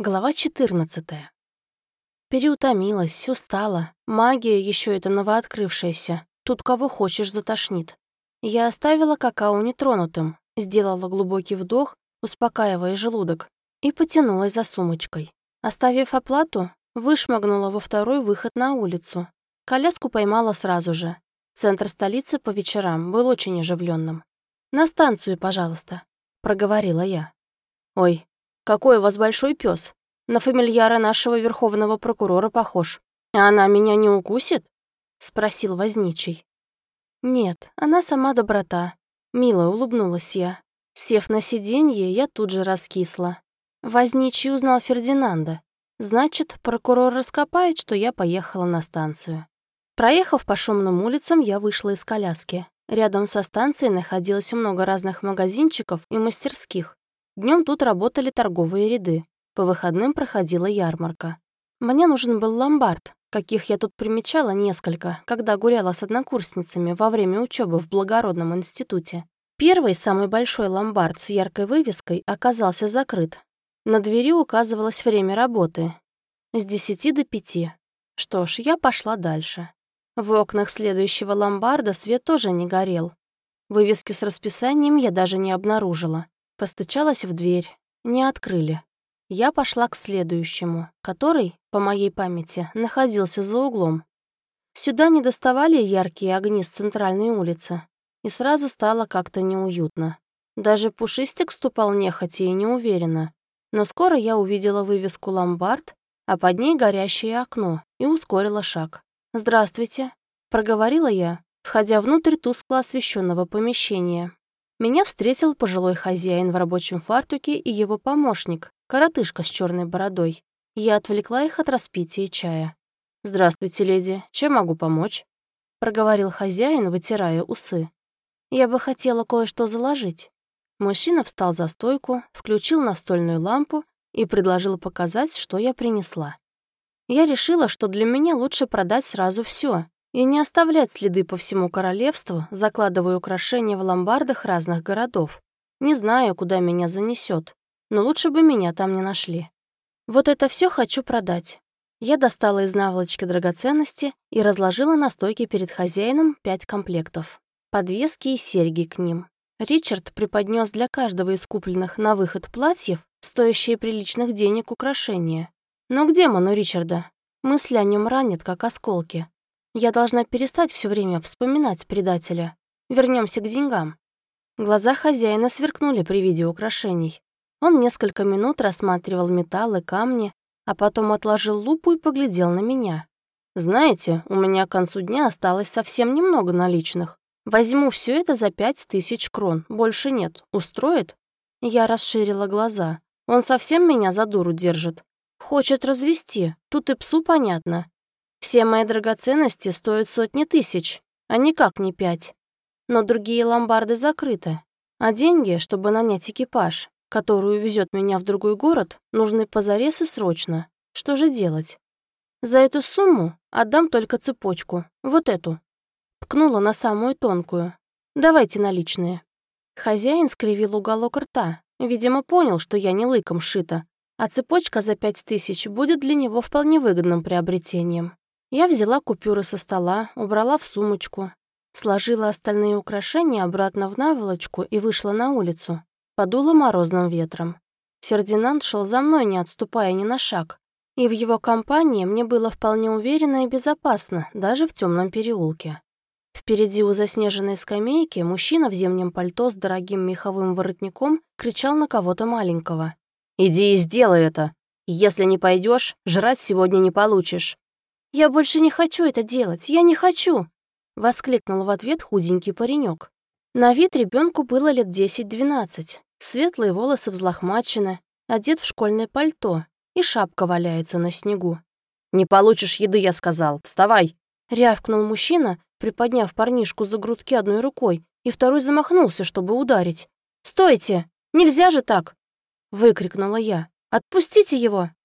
Глава 14. Переутомилась, устала. Магия еще эта новооткрывшаяся. Тут кого хочешь затошнит. Я оставила какао нетронутым, сделала глубокий вдох, успокаивая желудок, и потянулась за сумочкой. Оставив оплату, вышмыгнула во второй выход на улицу. Коляску поймала сразу же. Центр столицы по вечерам был очень оживленным. «На станцию, пожалуйста», — проговорила я. «Ой, какой у вас большой пес. На фамильяра нашего верховного прокурора похож. А она меня не укусит?» — спросил возничий. «Нет, она сама доброта», — мило улыбнулась я. Сев на сиденье, я тут же раскисла. Возничий узнал Фердинанда. Значит, прокурор раскопает, что я поехала на станцию. Проехав по шумным улицам, я вышла из коляски. Рядом со станцией находилось много разных магазинчиков и мастерских. Днем тут работали торговые ряды. По выходным проходила ярмарка. Мне нужен был ломбард, каких я тут примечала несколько, когда гуляла с однокурсницами во время учебы в благородном институте. Первый, самый большой ломбард с яркой вывеской оказался закрыт. На двери указывалось время работы. С 10 до 5. Что ж, я пошла дальше. В окнах следующего ломбарда свет тоже не горел. Вывески с расписанием я даже не обнаружила. Постучалась в дверь. Не открыли. Я пошла к следующему, который, по моей памяти, находился за углом. Сюда не доставали яркие огни с центральной улицы, и сразу стало как-то неуютно. Даже Пушистик ступал нехотя и неуверенно. Но скоро я увидела вывеску «Ломбард», а под ней горящее окно, и ускорила шаг. «Здравствуйте», — проговорила я, входя внутрь тускло освещенного помещения. Меня встретил пожилой хозяин в рабочем фартуке и его помощник, коротышка с черной бородой. Я отвлекла их от распития чая. «Здравствуйте, леди, чем могу помочь?» — проговорил хозяин, вытирая усы. «Я бы хотела кое-что заложить». Мужчина встал за стойку, включил настольную лампу и предложил показать, что я принесла. Я решила, что для меня лучше продать сразу все и не оставлять следы по всему королевству, закладывая украшения в ломбардах разных городов. Не знаю, куда меня занесет, но лучше бы меня там не нашли. Вот это все хочу продать. Я достала из наволочки драгоценности и разложила на стойке перед хозяином 5 комплектов. Подвески и серьги к ним. Ричард преподнес для каждого из купленных на выход платьев, стоящие приличных денег, украшения. Но к демону Ричарда. Мысли о нем ранят, как осколки. Я должна перестать все время вспоминать предателя. Вернемся к деньгам. Глаза хозяина сверкнули при виде украшений. Он несколько минут рассматривал металл и камни, а потом отложил лупу и поглядел на меня. «Знаете, у меня к концу дня осталось совсем немного наличных. Возьму все это за 5000 крон, больше нет. Устроит?» Я расширила глаза. Он совсем меня за дуру держит. Хочет развести, тут и псу понятно. Все мои драгоценности стоят сотни тысяч, а никак не 5. Но другие ломбарды закрыты. А деньги, чтобы нанять экипаж, который увезет меня в другой город, нужны позарез и срочно. Что же делать? За эту сумму отдам только цепочку, вот эту. Ткнула на самую тонкую. Давайте наличные. Хозяин скривил уголок рта. Видимо, понял, что я не лыком шита, а цепочка за 5000 будет для него вполне выгодным приобретением. Я взяла купюры со стола, убрала в сумочку, сложила остальные украшения обратно в наволочку и вышла на улицу. Подуло морозным ветром. Фердинанд шел за мной, не отступая ни на шаг, и в его компании мне было вполне уверенно и безопасно, даже в темном переулке. Впереди у заснеженной скамейки мужчина в зимнем пальто с дорогим меховым воротником кричал на кого-то маленького. «Иди и сделай это! Если не пойдешь, жрать сегодня не получишь!» «Я больше не хочу это делать! Я не хочу!» — воскликнул в ответ худенький паренек. На вид ребенку было лет 10-12. Светлые волосы взлохмачены, одет в школьное пальто, и шапка валяется на снегу. «Не получишь еды, я сказал! Вставай!» — рявкнул мужчина, приподняв парнишку за грудки одной рукой, и второй замахнулся, чтобы ударить. «Стойте! Нельзя же так!» — выкрикнула я. «Отпустите его!»